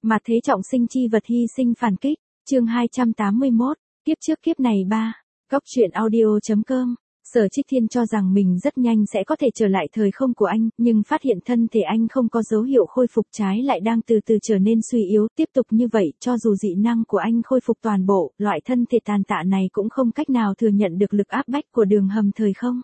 Mà thế trọng sinh chi vật hy sinh phản kích, chương 281, kiếp trước kiếp này 3, góc truyện audio.com. Sở Trích Thiên cho rằng mình rất nhanh sẽ có thể trở lại thời không của anh, nhưng phát hiện thân thể anh không có dấu hiệu khôi phục, trái lại đang từ từ trở nên suy yếu. Tiếp tục như vậy, cho dù dị năng của anh khôi phục toàn bộ, loại thân thể tàn tạ này cũng không cách nào thừa nhận được lực áp bách của đường hầm thời không.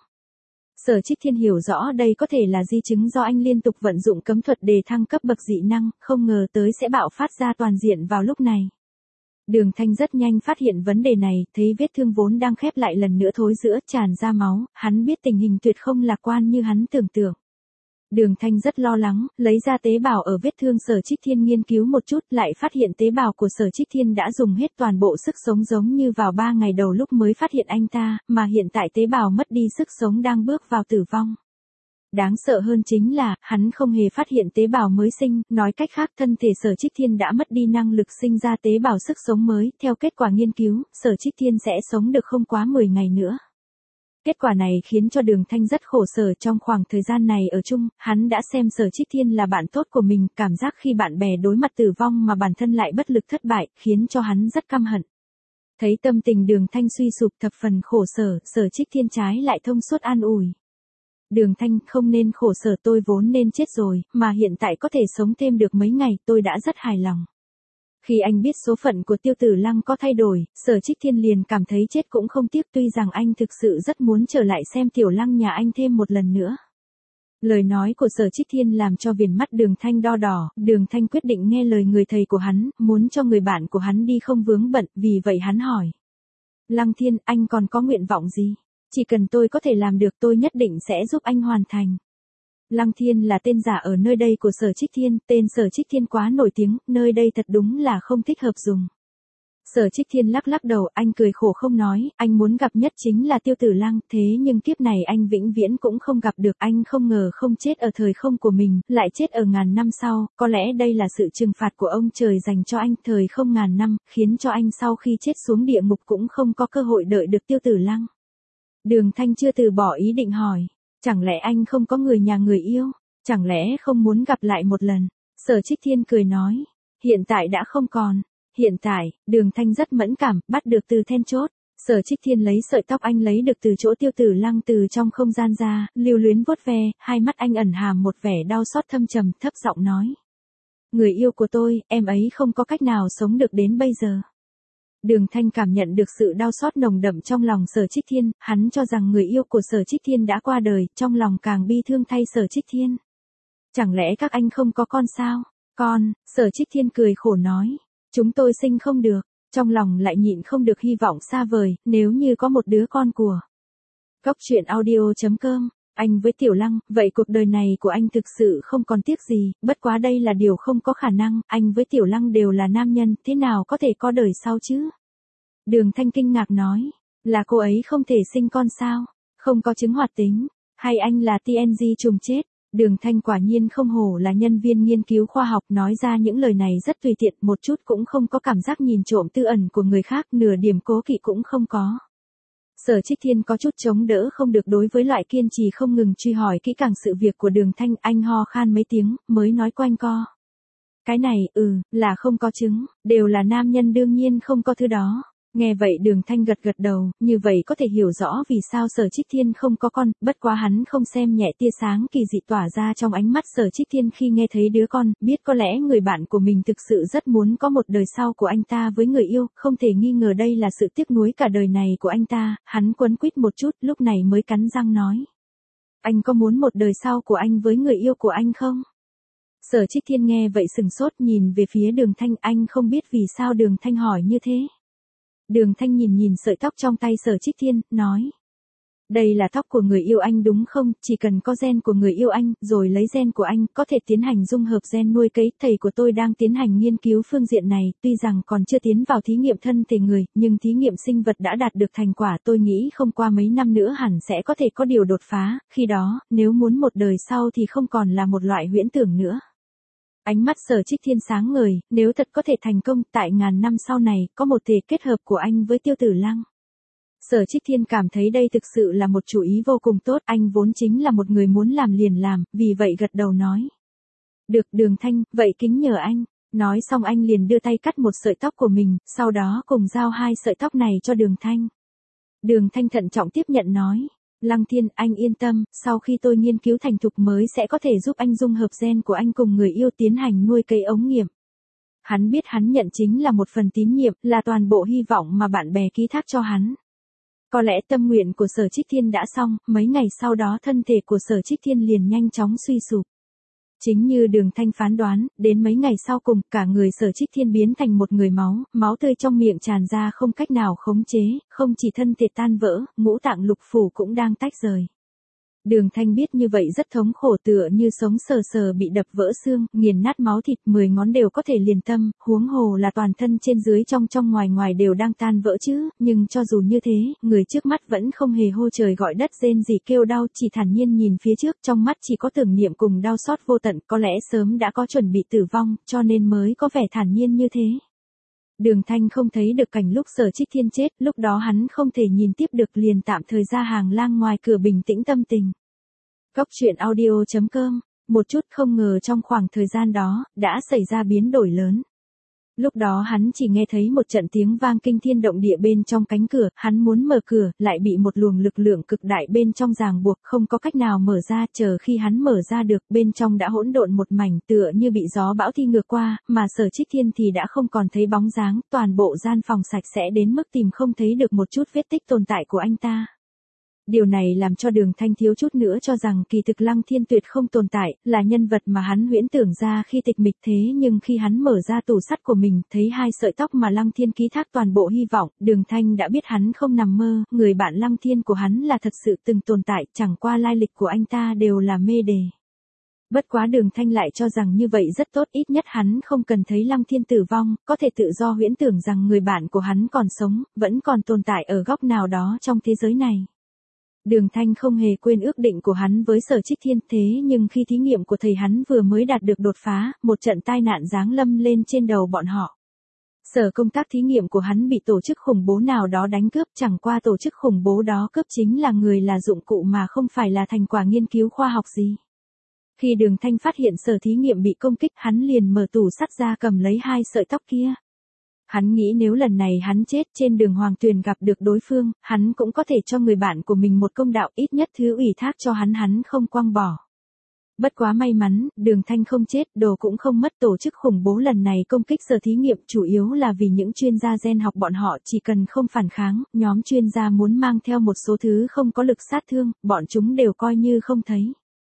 Sở Trích Thiên hiểu rõ đây có thể là di chứng do anh liên tục vận dụng cấm thuật để thăng cấp bậc dị năng, không ngờ tới sẽ bạo phát ra toàn diện vào lúc này. Đường Thanh rất nhanh phát hiện vấn đề này, thấy vết thương vốn đang khép lại lần nữa thối rữa, tràn ra máu, hắn biết tình hình tuyệt không lạc quan như hắn tưởng tượng. Đường Thanh rất lo lắng, lấy ra tế bào ở vết thương Sở Trích Thiên nghiên cứu một chút, lại phát hiện tế bào của Sở Trích Thiên đã dùng hết toàn bộ sức sống, giống như vào 3 ngày đầu lúc mới phát hiện anh ta, mà hiện tại tế bào mất đi sức sống đang bước vào tử vong. Đáng sợ hơn chính là, hắn không hề phát hiện tế bào mới sinh, nói cách khác thân thể Sở Trích Thiên đã mất đi năng lực sinh ra tế bào sức sống mới. Theo kết quả nghiên cứu, Sở Trích Thiên sẽ sống được không quá 10 ngày nữa. Kết quả này khiến cho Đường Thanh rất khổ sở. Trong khoảng thời gian này ở chung, hắn đã xem Sở Trích Thiên là bạn tốt của mình, cảm giác khi bạn bè đối mặt tử vong mà bản thân lại bất lực thất bại, khiến cho hắn rất căm hận. Thấy tâm tình Đường Thanh suy sụp thập phần khổ sở, Sở Trích Thiên trái lại thông suốt an ủi. Đường Thanh, không nên khổ sở, tôi vốn nên chết rồi, mà hiện tại có thể sống thêm được mấy ngày, tôi đã rất hài lòng. Khi anh biết số phận của Tiêu Tử Lăng có thay đổi, Sở Trích Thiên liền cảm thấy chết cũng không tiếc, tuy rằng anh thực sự rất muốn trở lại xem Tiểu Lăng nhà anh thêm một lần nữa. Lời nói của Sở Trích Thiên làm cho viền mắt Đường Thanh đo đỏ, Đường Thanh quyết định nghe lời người thầy của hắn, muốn cho người bạn của hắn đi không vướng bận, vì vậy hắn hỏi. Lăng Thiên, anh còn có nguyện vọng gì? Chỉ cần tôi có thể làm được tôi nhất định sẽ giúp anh hoàn thành. Lăng Thiên là tên giả ở nơi đây của Sở Trích Thiên, tên Sở Trích Thiên quá nổi tiếng, nơi đây thật đúng là không thích hợp dùng. Sở Trích Thiên lắc lắc đầu, anh cười khổ không nói, anh muốn gặp nhất chính là Tiêu Tử Lăng, thế nhưng kiếp này anh vĩnh viễn cũng không gặp được. Anh không ngờ không chết ở thời không của mình, lại chết ở ngàn năm sau, có lẽ đây là sự trừng phạt của ông trời dành cho anh, thời không ngàn năm, khiến cho anh sau khi chết xuống địa ngục cũng không có cơ hội đợi được Tiêu Tử Lăng. Đường Thanh chưa từ bỏ ý định hỏi, chẳng lẽ anh không có người nhà người yêu, chẳng lẽ không muốn gặp lại một lần? Sở Trích Thiên cười nói, hiện tại đã không còn. Hiện tại, Đường Thanh rất mẫn cảm, bắt được từ then chốt. Sở Trích Thiên lấy sợi tóc anh lấy được từ chỗ Tiêu Tử Lăng từ trong không gian ra, lưu luyến vuốt ve, hai mắt anh ẩn hàm một vẻ đau xót thâm trầm, thấp giọng nói. Người yêu của tôi, em ấy không có cách nào sống được đến bây giờ. Đường Thanh cảm nhận được sự đau xót nồng đậm trong lòng Sở Trích Thiên, hắn cho rằng người yêu của Sở Trích Thiên đã qua đời, trong lòng càng bi thương thay Sở Trích Thiên. Chẳng lẽ các anh không có con sao? Con, Sở Trích Thiên cười khổ nói. Chúng tôi sinh không được, trong lòng lại nhịn không được hy vọng xa vời, nếu như có một đứa con của. Góc truyện audio.com, anh với Tiểu Lăng, vậy cuộc đời này của anh thực sự không còn tiếc gì, bất quá đây là điều không có khả năng, anh với Tiểu Lăng đều là nam nhân, thế nào có thể có đời sau chứ? Đường Thanh kinh ngạc nói, là cô ấy không thể sinh con sao, không có chứng hoạt tính, hay anh là TNG trùng chết? Đường Thanh quả nhiên không hổ là nhân viên nghiên cứu khoa học, nói ra những lời này rất tùy tiện, một chút cũng không có cảm giác nhìn trộm tư ẩn của người khác, nửa điểm cố kỵ cũng không có. Sở Trích Thiên có chút chống đỡ không được đối với loại kiên trì không ngừng truy hỏi kỹ càng sự việc của Đường Thanh, anh ho khan mấy tiếng, mới nói quanh co. Cái này, là không có chứng, đều là nam nhân đương nhiên không có thứ đó. Nghe vậy Đường Thanh gật gật đầu, như vậy có thể hiểu rõ vì sao Sở Trích Thiên không có con, bất quá hắn không xem nhẹ tia sáng kỳ dị tỏa ra trong ánh mắt Sở Trích Thiên khi nghe thấy đứa con, biết có lẽ người bạn của mình thực sự rất muốn có một đời sau của anh ta với người yêu, không thể nghi ngờ đây là sự tiếc nuối cả đời này của anh ta, hắn quấn quýt một chút, lúc này mới cắn răng nói. Anh có muốn một đời sau của anh với người yêu của anh không? Sở Trích Thiên nghe vậy sừng sốt nhìn về phía Đường Thanh, anh không biết vì sao Đường Thanh hỏi như thế. Đường Thanh nhìn sợi tóc trong tay Sở Trích Thiên, nói. Đây là tóc của người yêu anh đúng không, chỉ cần có gen của người yêu anh, rồi lấy gen của anh, có thể tiến hành dung hợp gen nuôi cấy, thầy của tôi đang tiến hành nghiên cứu phương diện này, tuy rằng còn chưa tiến vào thí nghiệm thân thể người, nhưng thí nghiệm sinh vật đã đạt được thành quả, tôi nghĩ không qua mấy năm nữa hẳn sẽ có thể có điều đột phá, khi đó, nếu muốn một đời sau thì không còn là một loại huyễn tưởng nữa. Ánh mắt Sở Trích Thiên sáng ngời, nếu thật có thể thành công, tại ngàn năm sau này, có một thể kết hợp của anh với Tiêu Tử Lăng. Sở Trích Thiên cảm thấy đây thực sự là một chủ ý vô cùng tốt, anh vốn chính là một người muốn làm liền làm, vì vậy gật đầu nói. Được Đường Thanh, vậy kính nhờ anh. Nói xong anh liền đưa tay cắt một sợi tóc của mình, sau đó cùng giao hai sợi tóc này cho Đường Thanh. Đường Thanh thận trọng tiếp nhận nói. Lăng Thiên, anh yên tâm, sau khi tôi nghiên cứu thành thục mới sẽ có thể giúp anh dung hợp gen của anh cùng người yêu tiến hành nuôi cấy ống nghiệm. Hắn biết hắn nhận chính là một phần tín nhiệm, là toàn bộ hy vọng mà bạn bè ký thác cho hắn. Có lẽ tâm nguyện của Sở Trích Thiên đã xong, mấy ngày sau đó thân thể của Sở Trích Thiên liền nhanh chóng suy sụp. Chính như Đường Thanh phán đoán, đến mấy ngày sau cùng, cả người Sở Trích Thiên biến thành một người máu tươi trong miệng tràn ra không cách nào khống chế, không chỉ thân thể tan vỡ, ngũ tạng lục phủ cũng đang tách rời. Đường Thanh biết như vậy rất thống khổ, tựa như sống sờ sờ bị đập vỡ xương, nghiền nát máu thịt, 10 ngón đều có thể liền tâm, huống hồ là toàn thân trên dưới trong ngoài đều đang tan vỡ chứ, nhưng cho dù như thế, người trước mắt vẫn không hề hô trời gọi đất rên gì kêu đau, chỉ thản nhiên nhìn phía trước, trong mắt chỉ có tưởng niệm cùng đau xót vô tận, có lẽ sớm đã có chuẩn bị tử vong, cho nên mới có vẻ thản nhiên như thế. Đường Thanh không thấy được cảnh lúc Sở Trích Thiên chết, lúc đó hắn không thể nhìn tiếp được, liền tạm thời ra hàng lang ngoài cửa bình tĩnh tâm tình. Cóc truyện audio.com, một chút không ngờ trong khoảng thời gian đó, đã xảy ra biến đổi lớn. Lúc đó hắn chỉ nghe thấy một trận tiếng vang kinh thiên động địa bên trong cánh cửa, hắn muốn mở cửa, lại bị một luồng lực lượng cực đại bên trong ràng buộc, không có cách nào mở ra, chờ khi hắn mở ra được, bên trong đã hỗn độn một mảnh, tựa như bị gió bão thi ngược qua, mà Sở Trích Thiên thì đã không còn thấy bóng dáng, toàn bộ gian phòng sạch sẽ đến mức tìm không thấy được một chút vết tích tồn tại của anh ta. Điều này làm cho Đường Thanh thiếu chút nữa cho rằng kỳ thực Lăng Thiên Tuyệt không tồn tại, là nhân vật mà hắn huyễn tưởng ra khi tịch mịch, thế nhưng khi hắn mở ra tủ sắt của mình, thấy hai sợi tóc mà Lăng Thiên ký thác toàn bộ hy vọng, Đường Thanh đã biết hắn không nằm mơ, người bạn Lăng Thiên của hắn là thật sự từng tồn tại, chẳng qua lai lịch của anh ta đều là mê đề. Bất quá Đường Thanh lại cho rằng như vậy rất tốt, ít nhất hắn không cần thấy Lăng Thiên tử vong, có thể tự do huyễn tưởng rằng người bạn của hắn còn sống, vẫn còn tồn tại ở góc nào đó trong thế giới này. Đường Thanh không hề quên ước định của hắn với Sở Trích Thiên, thế nhưng khi thí nghiệm của thầy hắn vừa mới đạt được đột phá, một trận tai nạn giáng lâm lên trên đầu bọn họ. Sở công tác thí nghiệm của hắn bị tổ chức khủng bố nào đó đánh cướp, chẳng qua tổ chức khủng bố đó cướp chính là người, là dụng cụ mà không phải là thành quả nghiên cứu khoa học gì. Khi Đường Thanh phát hiện sở thí nghiệm bị công kích, hắn liền mở tủ sắt ra cầm lấy hai sợi tóc kia. Hắn nghĩ nếu lần này hắn chết trên đường Hoàng Tuyền gặp được đối phương, hắn cũng có thể cho người bạn của mình một công đạo, ít nhất thứ ủy thác cho hắn không quăng bỏ. Bất quá may mắn, Đường Thanh không chết, đồ cũng không mất. Tổ chức khủng bố lần này công kích sở thí nghiệm chủ yếu là vì những chuyên gia gen học bọn họ chỉ cần không phản kháng, nhóm chuyên gia muốn mang theo một số thứ không có lực sát thương, bọn chúng đều coi như không thấy.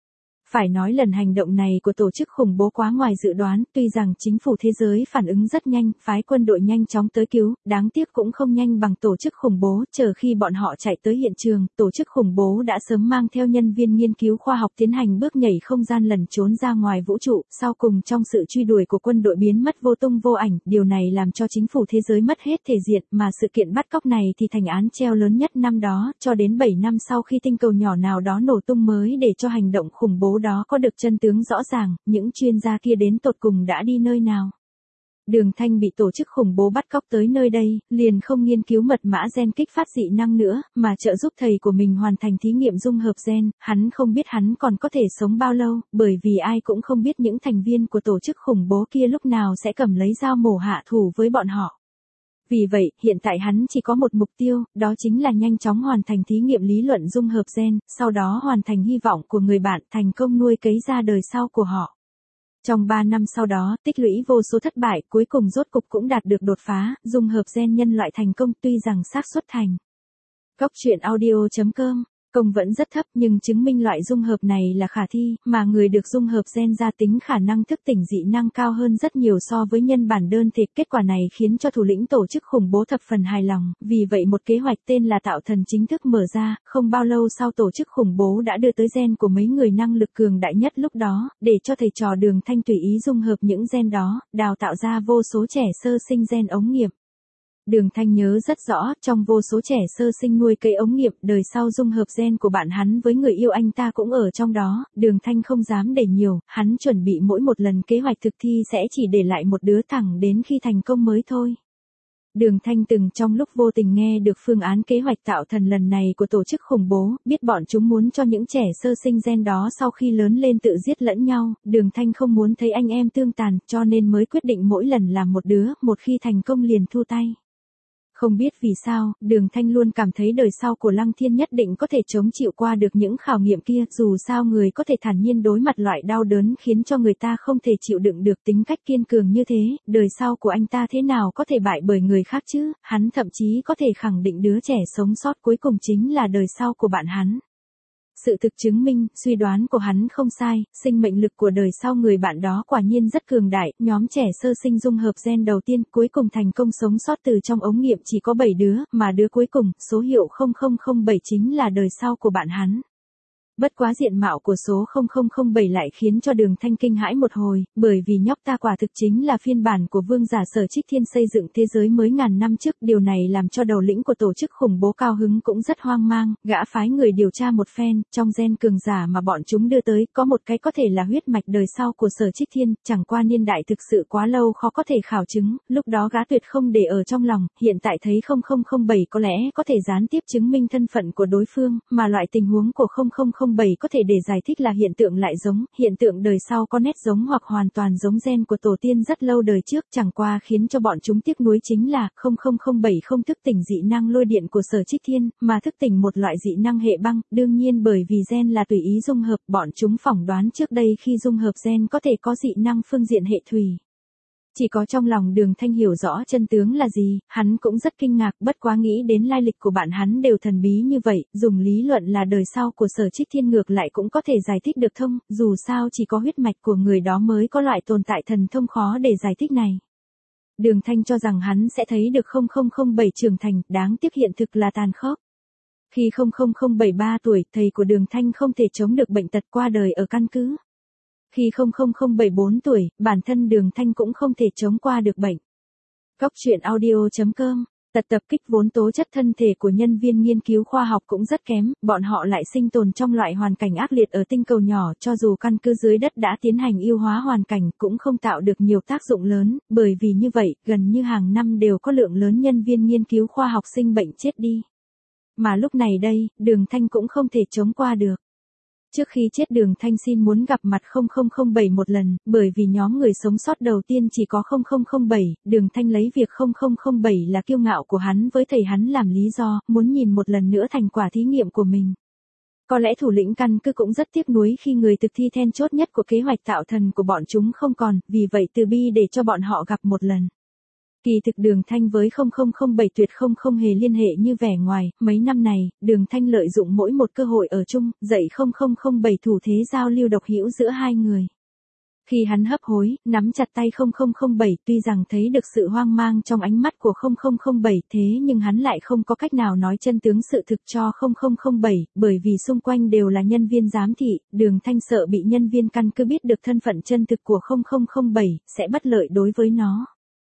Phải nói lần hành động này của tổ chức khủng bố quá ngoài dự đoán, tuy rằng chính phủ thế giới phản ứng rất nhanh, phái quân đội nhanh chóng tới cứu, đáng tiếc cũng không nhanh bằng tổ chức khủng bố, chờ khi bọn họ chạy tới hiện trường, tổ chức khủng bố đã sớm mang theo nhân viên nghiên cứu khoa học tiến hành bước nhảy không gian lẩn trốn ra ngoài vũ trụ, sau cùng trong sự truy đuổi của quân đội biến mất vô tung vô ảnh, điều này làm cho chính phủ thế giới mất hết thể diện, mà sự kiện bắt cóc này thì thành án treo lớn nhất năm đó, cho đến 7 năm sau khi tinh cầu nhỏ nào đó nổ tung mới để cho hành động khủng bố đó có được chân tướng rõ ràng, những chuyên gia kia đến tột cùng đã đi nơi nào. Đường Thanh bị tổ chức khủng bố bắt cóc tới nơi đây, liền không nghiên cứu mật mã gen kích phát dị năng nữa, mà trợ giúp thầy của mình hoàn thành thí nghiệm dung hợp gen, hắn không biết hắn còn có thể sống bao lâu, bởi vì ai cũng không biết những thành viên của tổ chức khủng bố kia lúc nào sẽ cầm lấy dao mổ hạ thủ với bọn họ. Vì vậy, hiện tại hắn chỉ có một mục tiêu, đó chính là nhanh chóng hoàn thành thí nghiệm lý luận dung hợp gen, sau đó hoàn thành hy vọng của người bạn, thành công nuôi cấy ra đời sau của họ. Trong 3 năm sau đó, tích lũy vô số thất bại, cuối cùng rốt cục cũng đạt được đột phá, dung hợp gen nhân loại thành công, tuy rằng xác suất thành Cóc truyện audio.com công vẫn rất thấp, nhưng chứng minh loại dung hợp này là khả thi, mà người được dung hợp gen ra tính khả năng thức tỉnh dị năng cao hơn rất nhiều so với nhân bản đơn thể. Kết quả này khiến cho thủ lĩnh tổ chức khủng bố thập phần hài lòng, vì vậy một kế hoạch tên là Tạo Thần chính thức mở ra, không bao lâu sau tổ chức khủng bố đã đưa tới gen của mấy người năng lực cường đại nhất lúc đó, để cho thầy trò Đường Thanh tùy ý dung hợp những gen đó, đào tạo ra vô số trẻ sơ sinh gen ống nghiệm. Đường Thanh nhớ rất rõ, trong vô số trẻ sơ sinh nuôi cấy ống nghiệm, đời sau dung hợp gen của bạn hắn với người yêu anh ta cũng ở trong đó, Đường Thanh không dám để nhiều, hắn chuẩn bị mỗi một lần kế hoạch thực thi sẽ chỉ để lại một đứa thẳng đến khi thành công mới thôi. Đường Thanh từng trong lúc vô tình nghe được phương án kế hoạch tạo thần lần này của tổ chức khủng bố, biết bọn chúng muốn cho những trẻ sơ sinh gen đó sau khi lớn lên tự giết lẫn nhau, Đường Thanh không muốn thấy anh em tương tàn, cho nên mới quyết định mỗi lần làm một đứa, một khi thành công liền thu tay. Không biết vì sao, Đường Thanh luôn cảm thấy đời sau của Lăng Thiên nhất định có thể chống chịu qua được những khảo nghiệm kia, dù sao người có thể thản nhiên đối mặt loại đau đớn khiến cho người ta không thể chịu đựng được tính cách kiên cường như thế, đời sau của anh ta thế nào có thể bại bởi người khác chứ, hắn thậm chí có thể khẳng định đứa trẻ sống sót cuối cùng chính là đời sau của bạn hắn. Sự thực chứng minh, suy đoán của hắn không sai, sinh mệnh lực của đời sau người bạn đó quả nhiên rất cường đại, nhóm trẻ sơ sinh dung hợp gen đầu tiên cuối cùng thành công sống sót từ trong ống nghiệm chỉ có 7 đứa, mà đứa cuối cùng, số hiệu 0007 chính là đời sau của bạn hắn. Bất quá diện mạo của số 0007 lại khiến cho Đường Thanh kinh hãi một hồi, bởi vì nhóc ta quả thực chính là phiên bản của vương giả Sở Trích Thiên xây dựng thế giới mới ngàn năm trước, điều này làm cho đầu lĩnh của tổ chức khủng bố cao hứng cũng rất hoang mang, gã phái người điều tra một phen, trong gen cường giả mà bọn chúng đưa tới, có một cái có thể là huyết mạch đời sau của Sở Trích Thiên, chẳng qua niên đại thực sự quá lâu khó có thể khảo chứng, lúc đó gã tuyệt không để ở trong lòng, hiện tại thấy 0007 có lẽ có thể gián tiếp chứng minh thân phận của đối phương, mà loại tình huống của 0007 có thể để giải thích là hiện tượng lại giống, hiện tượng đời sau có nét giống hoặc hoàn toàn giống gen của tổ tiên rất lâu đời trước, chẳng qua khiến cho bọn chúng tiếc nuối chính là 0007 không thức tỉnh dị năng lôi điện của Sở Trích Thiên, mà thức tỉnh một loại dị năng hệ băng, đương nhiên bởi vì gen là tùy ý dung hợp, bọn chúng phỏng đoán trước đây khi dung hợp gen có thể có dị năng phương diện hệ thủy. Chỉ có trong lòng Đường Thanh hiểu rõ chân tướng là gì, hắn cũng rất kinh ngạc, bất quá nghĩ đến lai lịch của bạn hắn đều thần bí như vậy, dùng lý luận là đời sau của Sở Trích Thiên ngược lại cũng có thể giải thích được thông, dù sao chỉ có huyết mạch của người đó mới có loại tồn tại thần thông khó để giải thích này. Đường Thanh cho rằng hắn sẽ thấy được 0007 trưởng thành, đáng tiếc hiện thực là tàn khốc. Khi 0007 3 tuổi, thầy của Đường Thanh không thể chống được bệnh tật qua đời ở căn cứ. Khi 0007 4 tuổi, bản thân Đường Thanh cũng không thể chống qua được bệnh. Góc truyện audio.com, tập kích vốn tố chất thân thể của nhân viên nghiên cứu khoa học cũng rất kém, bọn họ lại sinh tồn trong loại hoàn cảnh ác liệt ở tinh cầu nhỏ, cho dù căn cứ dưới đất đã tiến hành yêu hóa hoàn cảnh cũng không tạo được nhiều tác dụng lớn, bởi vì như vậy, gần như hàng năm đều có lượng lớn nhân viên nghiên cứu khoa học sinh bệnh chết đi. Mà lúc này đây, Đường Thanh cũng không thể chống qua được. Trước khi chết Đường Thanh xin muốn gặp mặt 0007 một lần, bởi vì nhóm người sống sót đầu tiên chỉ có 0007, Đường Thanh lấy việc 0007 là kiêu ngạo của hắn với thầy hắn làm lý do, muốn nhìn một lần nữa thành quả thí nghiệm của mình. Có lẽ thủ lĩnh căn cứ cũng rất tiếc nuối khi người thực thi then chốt nhất của kế hoạch tạo thần của bọn chúng không còn, vì vậy từ bi để cho bọn họ gặp một lần. Kỳ thực Đường Thanh với 0007 tuyệt không hề liên hệ như vẻ ngoài, mấy năm này, Đường Thanh lợi dụng mỗi một cơ hội ở chung, dạy 0007 thủ thế giao lưu độc hữu giữa hai người. Khi hắn hấp hối, nắm chặt tay 0007 tuy rằng thấy được sự hoang mang trong ánh mắt của 0007 thế nhưng hắn lại không có cách nào nói chân tướng sự thực cho 0007, bởi vì xung quanh đều là nhân viên giám thị, Đường Thanh sợ bị nhân viên căn cứ biết được thân phận chân thực của 0007, sẽ bất lợi đối với nó.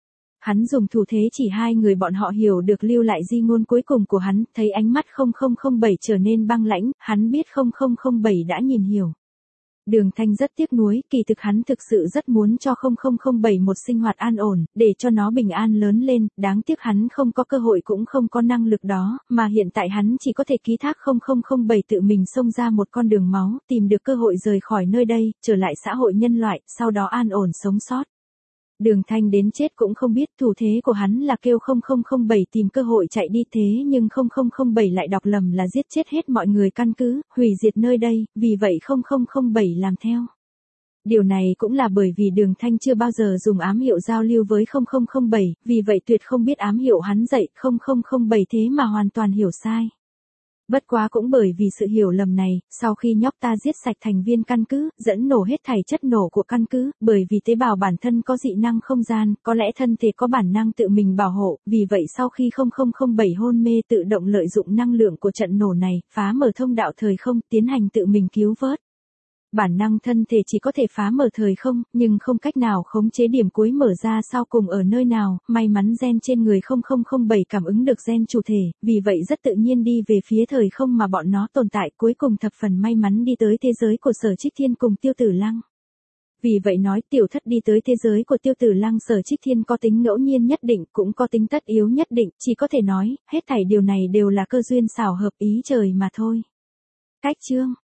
Hắn dùng thủ thế chỉ hai người bọn họ hiểu được lưu lại di ngôn cuối cùng của hắn, thấy ánh mắt 0007 trở nên băng lãnh, hắn biết 0007 đã nhìn hiểu. Đường Thanh rất tiếc nuối, kỳ thực hắn thực sự rất muốn cho 0007 một sinh hoạt an ổn, để cho nó bình an lớn lên, đáng tiếc hắn không có cơ hội cũng không có năng lực đó, mà hiện tại hắn chỉ có thể ký thác 0007 tự mình xông ra một con đường máu, tìm được cơ hội rời khỏi nơi đây, trở lại xã hội nhân loại, sau đó an ổn sống sót. Đường Thanh đến chết cũng không biết thủ thế của hắn là kêu 0007 tìm cơ hội chạy đi thế nhưng 0007 lại đọc lầm là giết chết hết mọi người căn cứ, hủy diệt nơi đây, vì vậy 0007 làm theo. Điều này cũng là bởi vì Đường Thanh chưa bao giờ dùng ám hiệu giao lưu với 0007, vì vậy tuyệt không biết ám hiệu hắn dạy 0007 thế mà hoàn toàn hiểu sai. Bất quá cũng bởi vì sự hiểu lầm này, sau khi nhóc ta giết sạch thành viên căn cứ, dẫn nổ hết thảy chất nổ của căn cứ, bởi vì tế bào bản thân có dị năng không gian, có lẽ thân thể có bản năng tự mình bảo hộ, vì vậy sau khi 0007 hôn mê tự động lợi dụng năng lượng của trận nổ này, phá mở thông đạo thời không, tiến hành tự mình cứu vớt. Bản năng thân thể chỉ có thể phá mở thời không, nhưng không cách nào khống chế điểm cuối mở ra sau cùng ở nơi nào, may mắn gen trên người 0007 cảm ứng được gen chủ thể, vì vậy rất tự nhiên đi về phía thời không mà bọn nó tồn tại, cuối cùng thập phần may mắn đi tới thế giới của Sở Trích Thiên cùng Tiêu Tử Lăng. Vì vậy nói tiểu thất đi tới thế giới của Tiêu Tử Lăng Sở Trích Thiên có tính ngẫu nhiên nhất định, cũng có tính tất yếu nhất định, chỉ có thể nói, hết thảy điều này đều là cơ duyên xảo hợp ý trời mà thôi. Cách chương